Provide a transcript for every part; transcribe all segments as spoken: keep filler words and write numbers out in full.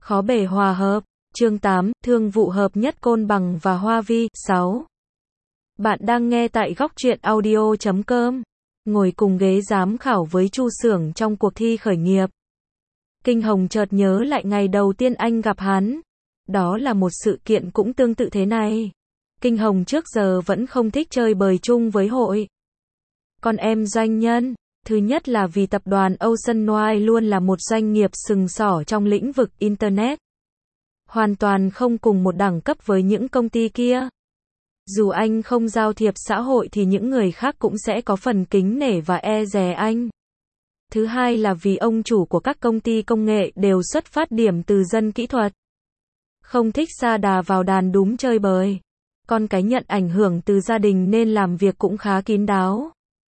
Khó bề hòa hợp. Chương tám, thương vụ hợp nhất Côn Bằng và Hoa Vi. sáu. Bạn đang nghe tại góc truyện audio chấm com. Ngồi cùng ghế giám khảo với Chu Xưởng trong cuộc thi khởi nghiệp. Kinh Hồng chợt nhớ lại ngày đầu tiên anh gặp hắn. Đó là một sự kiện cũng tương tự thế này. Kinh Hồng trước giờ vẫn không thích chơi bời chung với hội con em doanh nhân. Thứ nhất là vì tập đoàn Oceanwide luôn là một doanh nghiệp sừng sỏ trong lĩnh vực Internet. Hoàn toàn không cùng một đẳng cấp với những công ty kia. Dù anh không giao thiệp xã hội thì những người khác cũng sẽ có phần kính nể và e dè anh. Thứ hai là vì ông chủ của các công ty công nghệ đều xuất phát điểm từ dân kỹ thuật. Không thích sa đà vào đàn đúng chơi bời. Con cái nhận ảnh hưởng từ gia đình nên làm việc cũng khá kín đáo.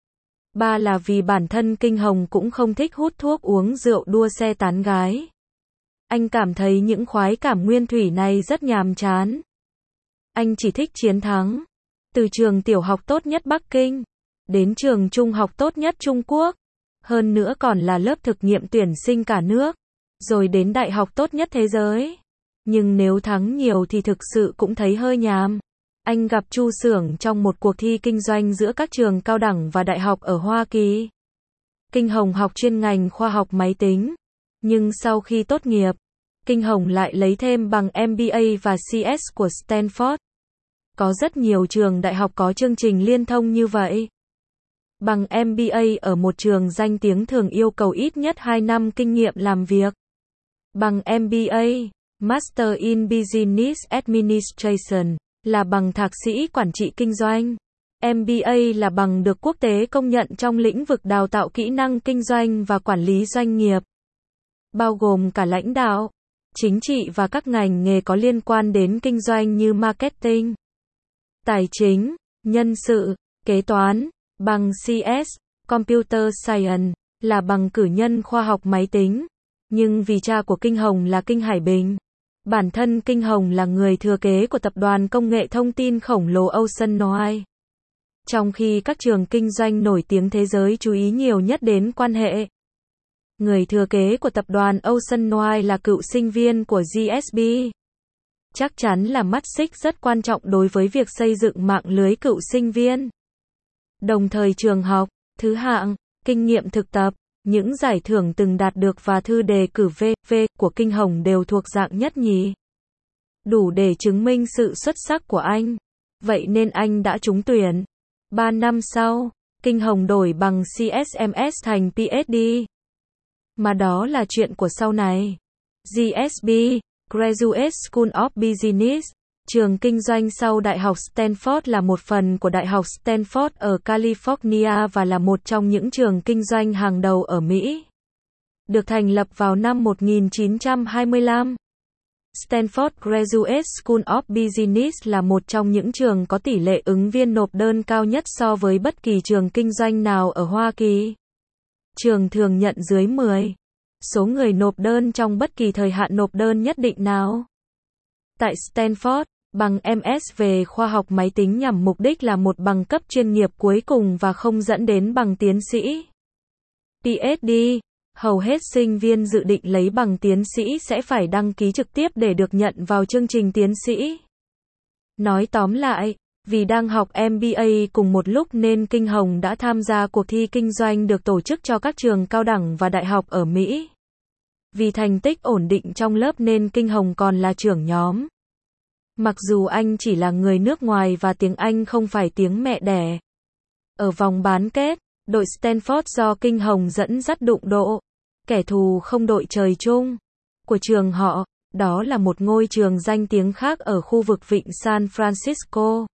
Ba là vì bản thân Kinh Hồng cũng không thích hút thuốc uống rượu đua xe tán gái. Anh cảm thấy những khoái cảm nguyên thủy này rất nhàm chán. Anh chỉ thích chiến thắng. Từ trường tiểu học tốt nhất Bắc Kinh, đến trường trung học tốt nhất Trung Quốc, hơn nữa còn là lớp thực nghiệm tuyển sinh cả nước, rồi đến đại học tốt nhất thế giới. Nhưng nếu thắng nhiều thì thực sự cũng thấy hơi nhàm. Anh gặp Chu Xưởng trong một cuộc thi kinh doanh giữa các trường cao đẳng và đại học ở Hoa Kỳ. Kinh Hồng học chuyên ngành khoa học máy tính. Nhưng sau khi tốt nghiệp, Kinh Hồng lại lấy thêm bằng em bê a và xê ét của Stanford. Có rất nhiều trường đại học có chương trình liên thông như vậy. Bằng em bê a ở một trường danh tiếng thường yêu cầu ít nhất hai năm kinh nghiệm làm việc. Bằng em bê a, Master in Business Administration, là bằng thạc sĩ quản trị kinh doanh. em bê a là bằng được quốc tế công nhận trong lĩnh vực đào tạo kỹ năng kinh doanh và quản lý doanh nghiệp, bao gồm cả lãnh đạo, chính trị và các ngành nghề có liên quan đến kinh doanh như marketing, tài chính, nhân sự, kế toán. Bằng xê ét, Computer Science, là bằng cử nhân khoa học máy tính. Nhưng vì cha của Kinh Hồng là Kinh Hải Bình, bản thân Kinh Hồng là người thừa kế của tập đoàn công nghệ thông tin khổng lồ Oceanwide. Trong khi các trường kinh doanh nổi tiếng thế giới chú ý nhiều nhất đến quan hệ, người thừa kế của tập đoàn Oceanwide là cựu sinh viên của giê ét bê. Chắc chắn là mắt xích rất quan trọng đối với việc xây dựng mạng lưới cựu sinh viên. Đồng thời trường học, thứ hạng, kinh nghiệm thực tập, những giải thưởng từng đạt được và thư đề cử vê vê của Kinh Hồng đều thuộc dạng nhất nhì. Đủ để chứng minh sự xuất sắc của anh. Vậy nên anh đã trúng tuyển. Ba năm sau, Kinh Hồng đổi bằng xê ét em ét thành pê hát đê. Mà đó là chuyện của sau này. giê ét bê, Graduate School of Business, trường kinh doanh sau Đại học Stanford là một phần của Đại học Stanford ở California và là một trong những trường kinh doanh hàng đầu ở Mỹ. Được thành lập vào năm một nghìn chín trăm hai mươi lăm. Stanford Graduate School of Business là một trong những trường có tỷ lệ ứng viên nộp đơn cao nhất so với bất kỳ trường kinh doanh nào ở Hoa Kỳ. Trường thường nhận dưới mười số người nộp đơn trong bất kỳ thời hạn nộp đơn nhất định nào. Tại Stanford, bằng em ét về khoa học máy tính nhằm mục đích là một bằng cấp chuyên nghiệp cuối cùng và không dẫn đến bằng tiến sĩ. pê hát đê, hầu hết sinh viên dự định lấy bằng tiến sĩ sẽ phải đăng ký trực tiếp để được nhận vào chương trình tiến sĩ. Nói tóm lại, vì đang học em bê a cùng một lúc nên Kinh Hồng đã tham gia cuộc thi kinh doanh được tổ chức cho các trường cao đẳng và đại học ở Mỹ. Vì thành tích ổn định trong lớp nên Kinh Hồng còn là trưởng nhóm. Mặc dù anh chỉ là người nước ngoài và tiếng Anh không phải tiếng mẹ đẻ. Ở vòng bán kết, đội Stanford do Kinh Hồng dẫn dắt đụng độ kẻ thù không đội trời chung của trường họ, đó là một ngôi trường danh tiếng khác ở khu vực vịnh San Francisco.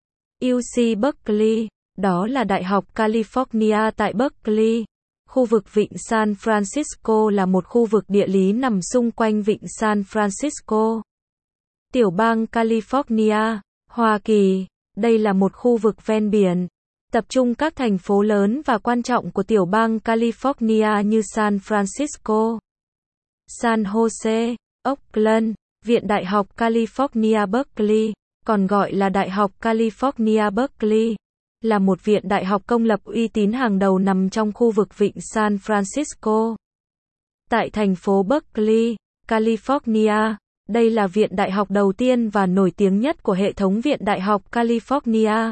u xê Berkeley, đó là Đại học California tại Berkeley. Khu vực vịnh San Francisco là một khu vực địa lý nằm xung quanh vịnh San Francisco, tiểu bang California, Hoa Kỳ. Đây là một khu vực ven biển, tập trung các thành phố lớn và quan trọng của tiểu bang California như San Francisco, San Jose, Oakland. Viện Đại học California Berkeley, còn gọi là Đại học California Berkeley, là một viện đại học công lập uy tín hàng đầu nằm trong khu vực vịnh San Francisco. Tại thành phố Berkeley, California. Đây là viện đại học đầu tiên và nổi tiếng nhất của hệ thống viện đại học California.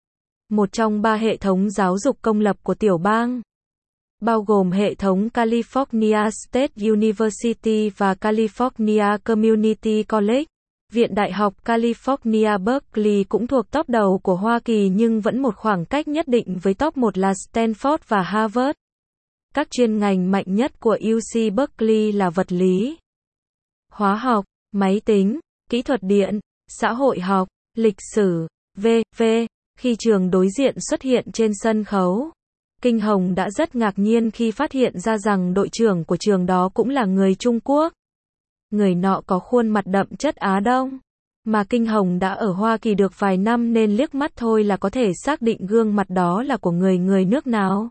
Một trong ba hệ thống giáo dục công lập của tiểu bang, bao gồm hệ thống California State University và California Community College. Viện Đại học California Berkeley cũng thuộc top đầu của Hoa Kỳ nhưng vẫn một khoảng cách nhất định với top một là Stanford và Harvard. Các chuyên ngành mạnh nhất của u xê Berkeley là vật lý, hóa học, máy tính, kỹ thuật điện, xã hội học, lịch sử, vân vân Khi trường đối diện xuất hiện trên sân khấu, Kinh Hồng đã rất ngạc nhiên khi phát hiện ra rằng đội trưởng của trường đó cũng là người Trung Quốc. Người nọ có khuôn mặt đậm chất Á Đông, mà Kinh Hồng đã ở Hoa Kỳ được vài năm nên liếc mắt thôi là có thể xác định gương mặt đó là của người người nước nào.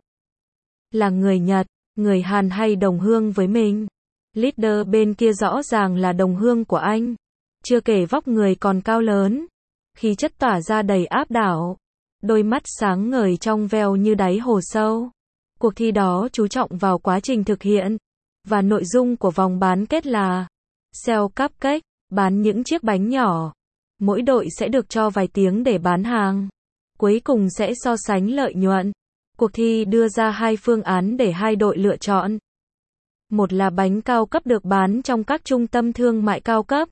Là người Nhật, người Hàn hay đồng hương với mình. Leader bên kia rõ ràng là đồng hương của anh. Chưa kể vóc người còn cao lớn, khí chất tỏa ra đầy áp đảo, đôi mắt sáng ngời trong veo như đáy hồ sâu. Cuộc thi đó chú trọng vào quá trình thực hiện, và nội dung của vòng bán kết là sell cupcake, bán những chiếc bánh nhỏ. Mỗi đội sẽ được cho vài tiếng để bán hàng. Cuối cùng sẽ so sánh lợi nhuận. Cuộc thi đưa ra hai phương án để hai đội lựa chọn. Một là bánh cao cấp được bán trong các trung tâm thương mại cao cấp.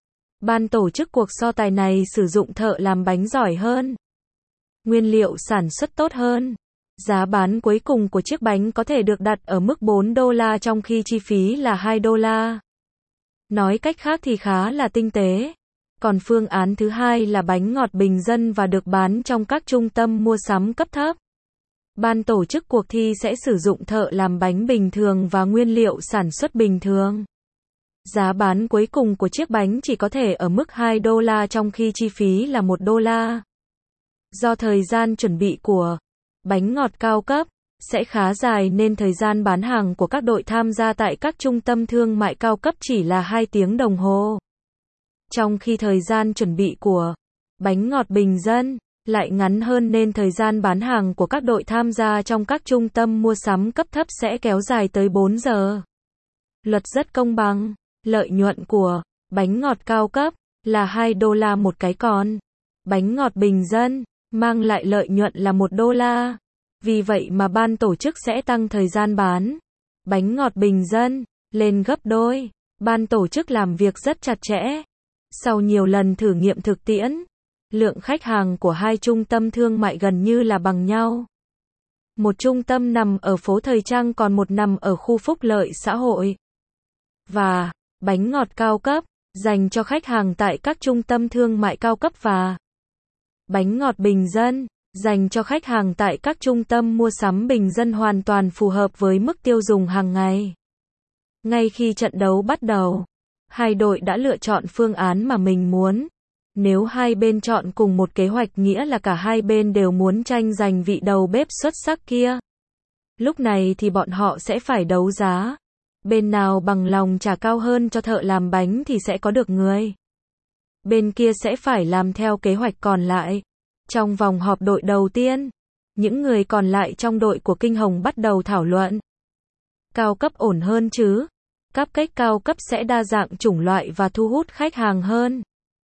Ban tổ chức cuộc so tài này sử dụng thợ làm bánh giỏi hơn, nguyên liệu sản xuất tốt hơn. Giá bán cuối cùng của chiếc bánh có thể được đặt ở mức bốn đô la trong khi chi phí là hai đô la. Nói cách khác thì khá là tinh tế. Còn phương án thứ hai là bánh ngọt bình dân và được bán trong các trung tâm mua sắm cấp thấp. Ban tổ chức cuộc thi sẽ sử dụng thợ làm bánh bình thường và nguyên liệu sản xuất bình thường. Giá bán cuối cùng của chiếc bánh chỉ có thể ở mức hai đô la trong khi chi phí là một đô la. Do thời gian chuẩn bị của bánh ngọt cao cấp sẽ khá dài nên thời gian bán hàng của các đội tham gia tại các trung tâm thương mại cao cấp chỉ là hai tiếng đồng hồ. Trong khi thời gian chuẩn bị của bánh ngọt bình dân lại ngắn hơn nên thời gian bán hàng của các đội tham gia trong các trung tâm mua sắm cấp thấp sẽ kéo dài tới bốn giờ. Luật rất công bằng. Lợi nhuận của bánh ngọt cao cấp là hai đô la một cái, còn bánh ngọt bình dân mang lại lợi nhuận là một đô la. Vì vậy mà ban tổ chức sẽ tăng thời gian bán bánh ngọt bình dân lên gấp đôi. Ban tổ chức làm việc rất chặt chẽ. Sau nhiều lần thử nghiệm thực tiễn, lượng khách hàng của hai trung tâm thương mại gần như là bằng nhau. Một trung tâm nằm ở phố Thời Trang còn một nằm ở khu phúc lợi xã hội. Và bánh ngọt cao cấp dành cho khách hàng tại các trung tâm thương mại cao cấp và bánh ngọt bình dân dành cho khách hàng tại các trung tâm mua sắm bình dân hoàn toàn phù hợp với mức tiêu dùng hàng ngày. Ngay khi trận đấu bắt đầu, hai đội đã lựa chọn phương án mà mình muốn. Nếu hai bên chọn cùng một kế hoạch nghĩa là cả hai bên đều muốn tranh giành vị đầu bếp xuất sắc kia. Lúc này thì bọn họ sẽ phải đấu giá. Bên nào bằng lòng trả cao hơn cho thợ làm bánh thì sẽ có được người. Bên kia sẽ phải làm theo kế hoạch còn lại. Trong vòng họp đội đầu tiên, những người còn lại trong đội của Kinh Hồng bắt đầu thảo luận. Cao cấp ổn hơn chứ? Cupcake cao cấp sẽ đa dạng chủng loại và thu hút khách hàng hơn.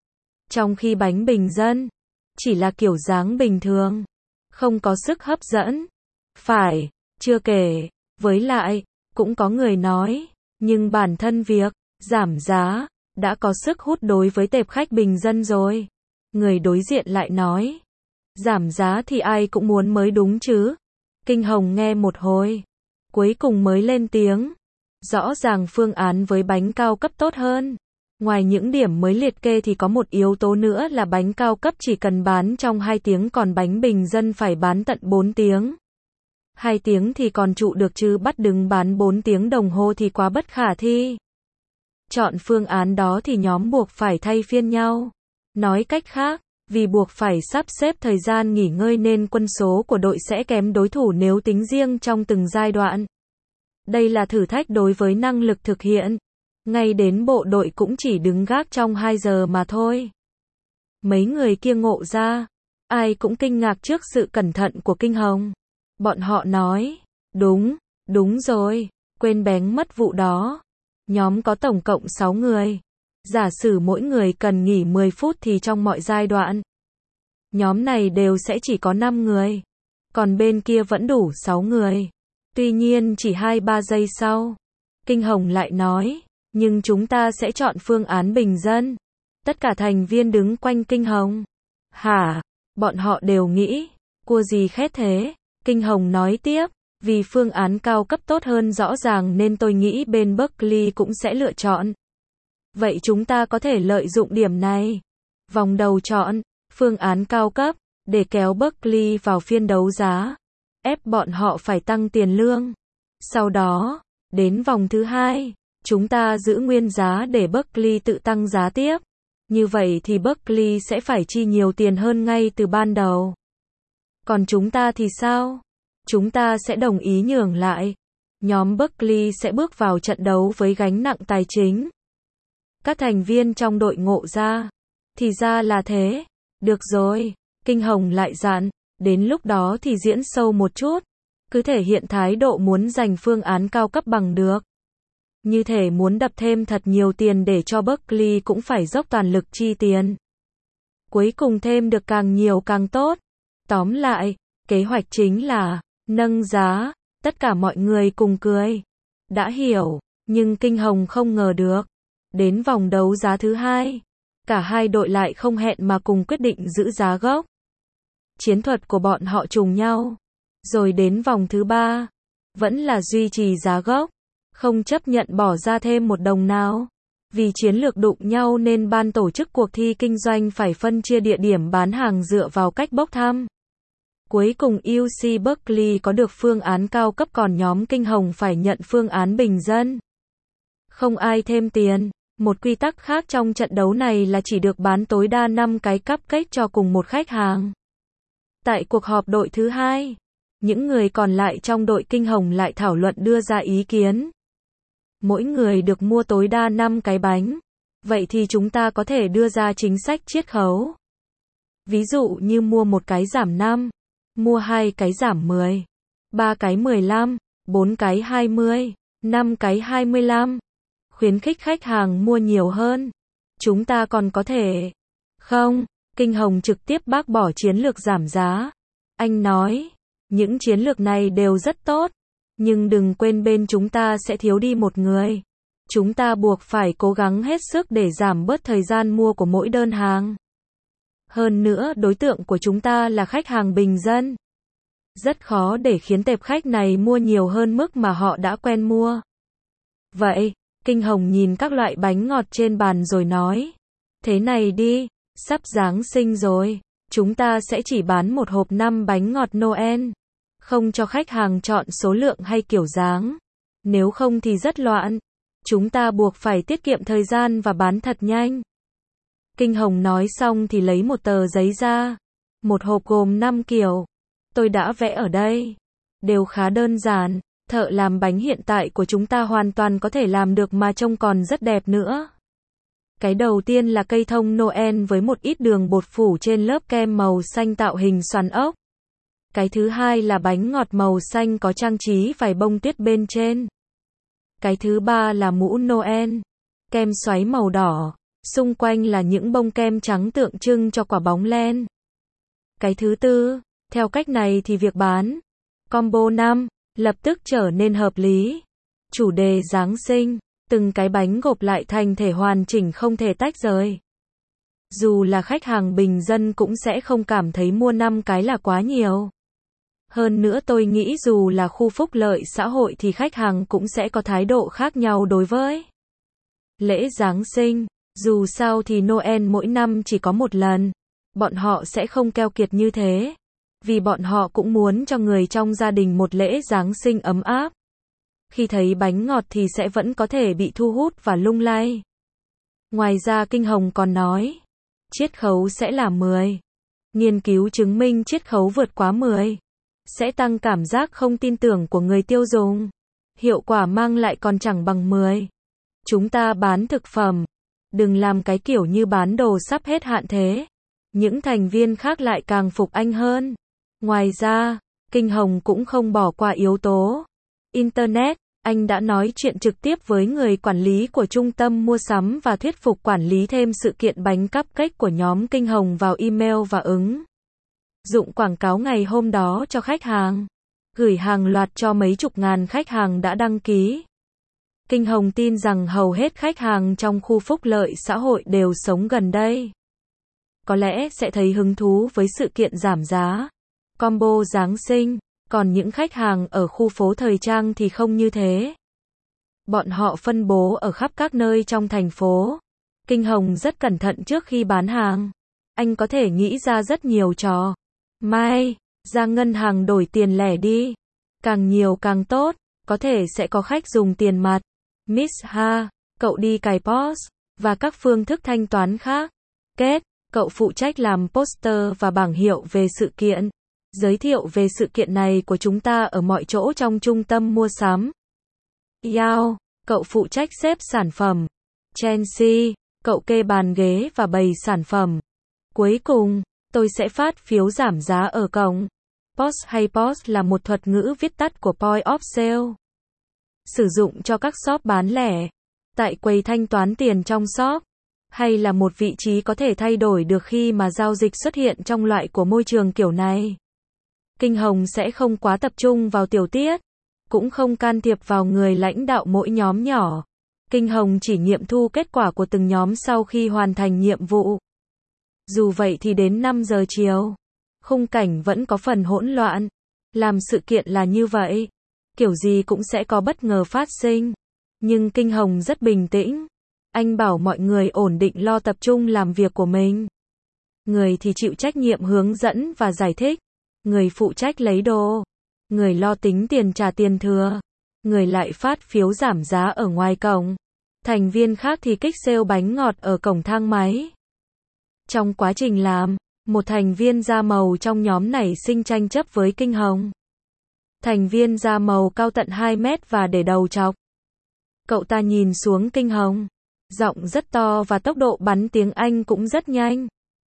Trong khi bánh bình dân chỉ là kiểu dáng bình thường, không có sức hấp dẫn. Phải, chưa kể, với lại, cũng có người nói, nhưng bản thân việc giảm giá đã có sức hút đối với tệp khách bình dân rồi. Người đối diện lại nói, giảm giá thì ai cũng muốn mới đúng chứ. Kinh Hồng nghe một hồi, cuối cùng mới lên tiếng. Rõ ràng phương án với bánh cao cấp tốt hơn. Ngoài những điểm mới liệt kê thì có một yếu tố nữa là bánh cao cấp chỉ cần bán trong hai tiếng còn bánh bình dân phải bán tận bốn tiếng. hai tiếng thì còn trụ được chứ bắt đứng bán bốn tiếng đồng hồ thì quá bất khả thi. Chọn phương án đó thì nhóm buộc phải thay phiên nhau. Nói cách khác, vì buộc phải sắp xếp thời gian nghỉ ngơi nên quân số của đội sẽ kém đối thủ nếu tính riêng trong từng giai đoạn. Đây là thử thách đối với năng lực thực hiện. Ngay đến bộ đội cũng chỉ đứng gác trong hai giờ mà thôi. Mấy người kia ngộ ra. Ai cũng kinh ngạc trước sự cẩn thận của Kinh Hồng. Bọn họ nói, đúng, đúng rồi, quên bén mất vụ đó. Nhóm có tổng cộng sáu người. Giả sử mỗi người cần nghỉ mười phút thì trong mọi giai đoạn, nhóm này đều sẽ chỉ có năm người. Còn bên kia vẫn đủ sáu người. Tuy nhiên chỉ hai ba giây sau, Kinh Hồng lại nói, nhưng chúng ta sẽ chọn phương án bình dân. Tất cả thành viên đứng quanh Kinh Hồng. Hả? Bọn họ đều nghĩ, cua gì khét thế? Kinh Hồng nói tiếp, vì phương án cao cấp tốt hơn rõ ràng nên tôi nghĩ bên Berkeley cũng sẽ lựa chọn. Vậy chúng ta có thể lợi dụng điểm này. Vòng đầu chọn phương án cao cấp để kéo Berkeley vào phiên đấu giá, ép bọn họ phải tăng tiền lương. Sau đó, đến vòng thứ hai, chúng ta giữ nguyên giá để Berkeley tự tăng giá tiếp. Như vậy thì Berkeley sẽ phải chi nhiều tiền hơn ngay từ ban đầu. Còn chúng ta thì sao? Chúng ta sẽ đồng ý nhường lại. Nhóm Berkeley sẽ bước vào trận đấu với gánh nặng tài chính. Các thành viên trong đội ngộ ra. Thì ra là thế. Được rồi. Kinh Hồng lại dặn. Đến lúc đó thì diễn sâu một chút. Cứ thể hiện thái độ muốn giành phương án cao cấp bằng được. Như thể muốn đập thêm thật nhiều tiền để cho Berkeley cũng phải dốc toàn lực chi tiền. Cuối cùng thêm được càng nhiều càng tốt. Tóm lại, kế hoạch chính là nâng giá. Tất cả mọi người cùng cười. Đã hiểu, nhưng Kinh Hồng không ngờ được. Đến vòng đấu giá thứ hai, cả hai đội lại không hẹn mà cùng quyết định giữ giá gốc. Chiến thuật của bọn họ trùng nhau. Rồi đến vòng thứ ba, vẫn là duy trì giá gốc, không chấp nhận bỏ ra thêm một đồng nào. Vì chiến lược đụng nhau nên ban tổ chức cuộc thi kinh doanh phải phân chia địa điểm bán hàng dựa vào cách bốc thăm. Cuối cùng u xê Berkeley có được phương án cao cấp còn nhóm Kinh Hồng phải nhận phương án bình dân. Không ai thêm tiền. Một quy tắc khác trong trận đấu này là chỉ được bán tối đa năm cái cupcake cho cùng một khách hàng. Tại cuộc họp đội thứ hai, những người còn lại trong đội Kinh Hồng lại thảo luận đưa ra ý kiến. Mỗi người được mua tối đa năm cái bánh. Vậy thì chúng ta có thể đưa ra chính sách chiết khấu. Ví dụ như mua một cái giảm năm, mua hai cái giảm mười, ba cái mười lăm, bốn cái hai mươi, năm cái hai mươi lăm. Khuyến khích khách hàng mua nhiều hơn. Chúng ta còn có thể... Không, Kinh Hồng trực tiếp bác bỏ chiến lược giảm giá. Anh nói, những chiến lược này đều rất tốt. Nhưng đừng quên bên chúng ta sẽ thiếu đi một người. Chúng ta buộc phải cố gắng hết sức để giảm bớt thời gian mua của mỗi đơn hàng. Hơn nữa đối tượng của chúng ta là khách hàng bình dân. Rất khó để khiến tệp khách này mua nhiều hơn mức mà họ đã quen mua. Vậy, Kinh Hồng nhìn các loại bánh ngọt trên bàn rồi nói. Thế này đi, sắp Giáng sinh rồi. Chúng ta sẽ chỉ bán một hộp năm bánh ngọt Noel. Không cho khách hàng chọn số lượng hay kiểu dáng. Nếu không thì rất loạn. Chúng ta buộc phải tiết kiệm thời gian và bán thật nhanh. Kinh Hồng nói xong thì lấy một tờ giấy ra. Một hộp gồm năm kiểu. Tôi đã vẽ ở đây. Đều khá đơn giản. Thợ làm bánh hiện tại của chúng ta hoàn toàn có thể làm được mà trông còn rất đẹp nữa. Cái đầu tiên là cây thông Noel với một ít đường bột phủ trên lớp kem màu xanh tạo hình xoắn ốc. Cái thứ hai là bánh ngọt màu xanh có trang trí vài bông tuyết bên trên. Cái thứ ba là mũ Noel. Kem xoáy màu đỏ. Xung quanh là những bông kem trắng tượng trưng cho quả bóng len. Cái thứ tư, theo cách này thì việc bán combo năm lập tức trở nên hợp lý. Chủ đề Giáng sinh, từng cái bánh gộp lại thành thể hoàn chỉnh không thể tách rời. Dù là khách hàng bình dân cũng sẽ không cảm thấy mua năm cái là quá nhiều. Hơn nữa tôi nghĩ dù là khu phúc lợi xã hội thì khách hàng cũng sẽ có thái độ khác nhau đối với lễ Giáng sinh. Dù sao thì Noel mỗi năm chỉ có một lần. Bọn họ sẽ không keo kiệt như thế. Vì bọn họ cũng muốn cho người trong gia đình một lễ Giáng sinh ấm áp. Khi thấy bánh ngọt thì sẽ vẫn có thể bị thu hút và lung lay. Ngoài ra Kinh Hồng còn nói, chiết khấu sẽ là mười. Nghiên cứu chứng minh chiết khấu vượt quá mười sẽ tăng cảm giác không tin tưởng của người tiêu dùng. Hiệu quả mang lại còn chẳng bằng mười. Chúng ta bán thực phẩm. Đừng làm cái kiểu như bán đồ sắp hết hạn thế. Những thành viên khác lại càng phục anh hơn. Ngoài ra, Kinh Hồng cũng không bỏ qua yếu tố Internet. Anh đã nói chuyện trực tiếp với người quản lý của trung tâm mua sắm và thuyết phục quản lý thêm sự kiện bánh cupcake của nhóm Kinh Hồng vào email và ứng dụng quảng cáo ngày hôm đó cho khách hàng. Gửi hàng loạt cho mấy chục ngàn khách hàng đã đăng ký. Kinh Hồng tin rằng hầu hết khách hàng trong khu phúc lợi xã hội đều sống gần đây. Có lẽ sẽ thấy hứng thú với sự kiện giảm giá, combo Giáng sinh, còn những khách hàng ở khu phố thời trang thì không như thế. Bọn họ phân bố ở khắp các nơi trong thành phố. Kinh Hồng rất cẩn thận trước khi bán hàng. Anh có thể nghĩ ra rất nhiều trò. Mai, ra ngân hàng đổi tiền lẻ đi. Càng nhiều càng tốt, có thể sẽ có khách dùng tiền mặt. Miss Ha, cậu đi cài pê o ét, và các phương thức thanh toán khác. Kết, cậu phụ trách làm poster và bảng hiệu về sự kiện. Giới thiệu về sự kiện này của chúng ta ở mọi chỗ trong trung tâm mua sắm. Yao, cậu phụ trách xếp sản phẩm. Chelsea, cậu kê bàn ghế và bày sản phẩm. Cuối cùng, tôi sẽ phát phiếu giảm giá ở cổng. pê o ét hay pê o ét là một thuật ngữ viết tắt của Point of Sale. Sử dụng cho các shop bán lẻ, tại quầy thanh toán tiền trong shop, hay là một vị trí có thể thay đổi được khi mà giao dịch xuất hiện trong loại của môi trường kiểu này. Kinh Hồng sẽ không quá tập trung vào tiểu tiết, cũng không can thiệp vào người lãnh đạo mỗi nhóm nhỏ. Kinh Hồng chỉ nghiệm thu kết quả của từng nhóm sau khi hoàn thành nhiệm vụ. Dù vậy thì đến năm giờ chiều, khung cảnh vẫn có phần hỗn loạn. Làm sự kiện là như vậy, kiểu gì cũng sẽ có bất ngờ phát sinh. Nhưng Kinh Hồng rất bình tĩnh. Anh bảo mọi người ổn định lo tập trung làm việc của mình. Người thì chịu trách nhiệm hướng dẫn và giải thích. Người phụ trách lấy đồ. Người lo tính tiền trả tiền thừa. Người lại phát phiếu giảm giá ở ngoài cổng. Thành viên khác thì kích sale bánh ngọt ở cổng thang máy. Trong quá trình làm, một thành viên da màu trong nhóm nảy sinh tranh chấp với Kinh Hồng. Thành viên da màu cao tận hai mét và để đầu chọc. Cậu ta nhìn xuống Kinh Hồng. Giọng rất to và tốc độ bắn tiếng Anh cũng rất nhanh.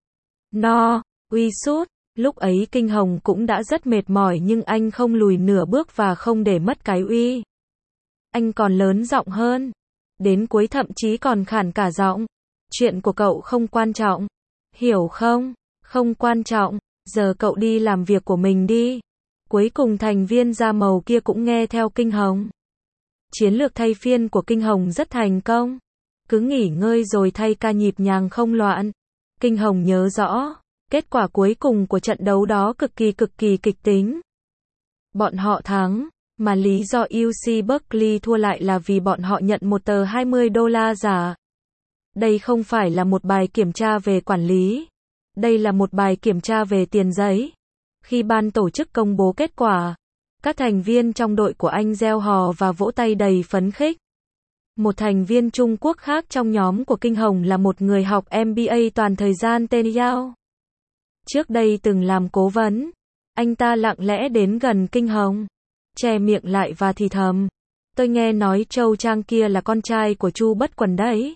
No, we should. Lúc ấy Kinh Hồng cũng đã rất mệt mỏi nhưng anh không lùi nửa bước và không để mất cái uy. Anh còn lớn giọng hơn. Đến cuối thậm chí còn khản cả giọng. Chuyện của cậu không quan trọng. Hiểu không? Không quan trọng. Giờ cậu đi làm việc của mình đi. Cuối cùng thành viên da màu kia cũng nghe theo Kinh Hồng. Chiến lược thay phiên của Kinh Hồng rất thành công. Cứ nghỉ ngơi rồi thay ca nhịp nhàng không loạn. Kinh Hồng nhớ rõ, kết quả cuối cùng của trận đấu đó cực kỳ cực kỳ kịch tính. Bọn họ thắng, mà lý do u xê Berkeley thua lại là vì bọn họ nhận một tờ hai mươi đô la giả. Đây không phải là một bài kiểm tra về quản lý. Đây là một bài kiểm tra về tiền giấy. Khi ban tổ chức công bố kết quả, các thành viên trong đội của anh reo hò và vỗ tay đầy phấn khích. Một thành viên Trung Quốc khác trong nhóm của Kinh Hồng là một người học em bê a toàn thời gian tên Yao. Trước đây từng làm cố vấn, anh ta lặng lẽ đến gần Kinh Hồng, che miệng lại và thì thầm. Tôi nghe nói Châu Trang kia là con trai của Chu Bất Quần đấy.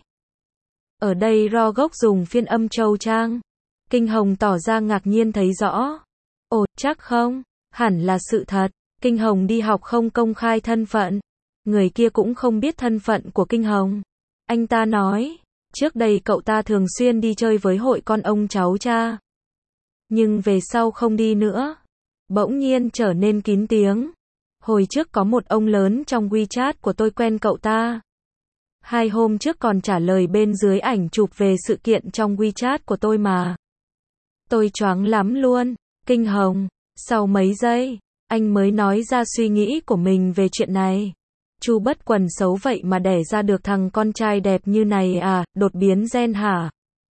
Ở đây Ro Gốc dùng phiên âm Châu Trang. Kinh Hồng tỏ ra ngạc nhiên thấy rõ. Ồ, chắc không? Hẳn là sự thật. Kinh Hồng đi học không công khai thân phận. Người kia cũng không biết thân phận của Kinh Hồng. Anh ta nói, trước đây cậu ta thường xuyên đi chơi với hội con ông cháu cha. Nhưng về sau không đi nữa. Bỗng nhiên trở nên kín tiếng. Hồi trước có một ông lớn trong WeChat của tôi quen cậu ta. Hai hôm trước còn trả lời bên dưới ảnh chụp về sự kiện trong WeChat của tôi mà. Tôi choáng lắm luôn. Kinh Hồng, sau mấy giây, anh mới nói ra suy nghĩ của mình về chuyện này. Chu Bất Quần xấu vậy mà đẻ ra được thằng con trai đẹp như này à, đột biến gen hả?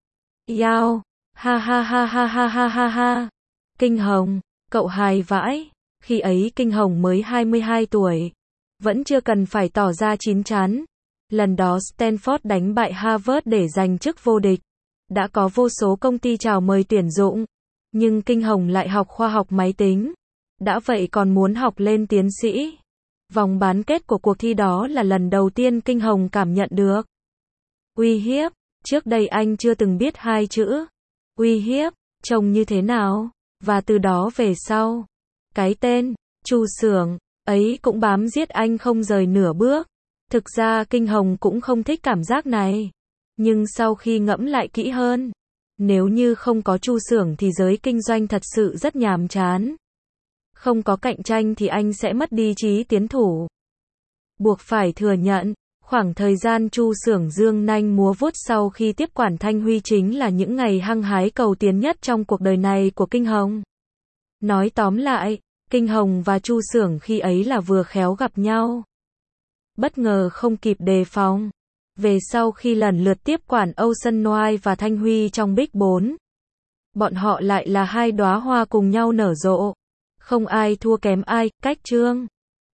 Yao, ha ha ha ha ha ha ha ha. Kinh Hồng, cậu hài vãi. Khi ấy Kinh Hồng mới hai mươi hai tuổi. Vẫn chưa cần phải tỏ ra chín chắn. Lần đó Stanford đánh bại Harvard để giành chức vô địch. Đã có vô số công ty chào mời tuyển dụng. Nhưng Kinh Hồng lại học khoa học máy tính. Đã vậy còn muốn học lên tiến sĩ. Vòng bán kết của cuộc thi đó là lần đầu tiên Kinh Hồng cảm nhận được uy hiếp. Trước đây anh chưa từng biết hai chữ uy hiếp trông như thế nào. Và từ đó về sau, cái tên Chu Xưởng ấy cũng bám giết anh không rời nửa bước. Thực ra Kinh Hồng cũng không thích cảm giác này. Nhưng sau khi ngẫm lại kỹ hơn, nếu như không có Chu Xưởng thì giới kinh doanh thật sự rất nhàm chán. Không có cạnh tranh thì anh sẽ mất đi chí tiến thủ. Buộc phải thừa nhận, khoảng thời gian Chu Xưởng dương nanh múa vuốt sau khi tiếp quản Thanh Huy chính là những ngày hăng hái cầu tiến nhất trong cuộc đời này của Kinh Hồng. Nói tóm lại, Kinh Hồng và Chu Xưởng khi ấy là vừa khéo gặp nhau. Bất ngờ không kịp đề phòng. Về sau khi lần lượt tiếp quản Ocean Noise và Thanh Huy trong Big bốn, bọn họ lại là hai đóa hoa cùng nhau nở rộ. Không ai thua kém ai, cách chương.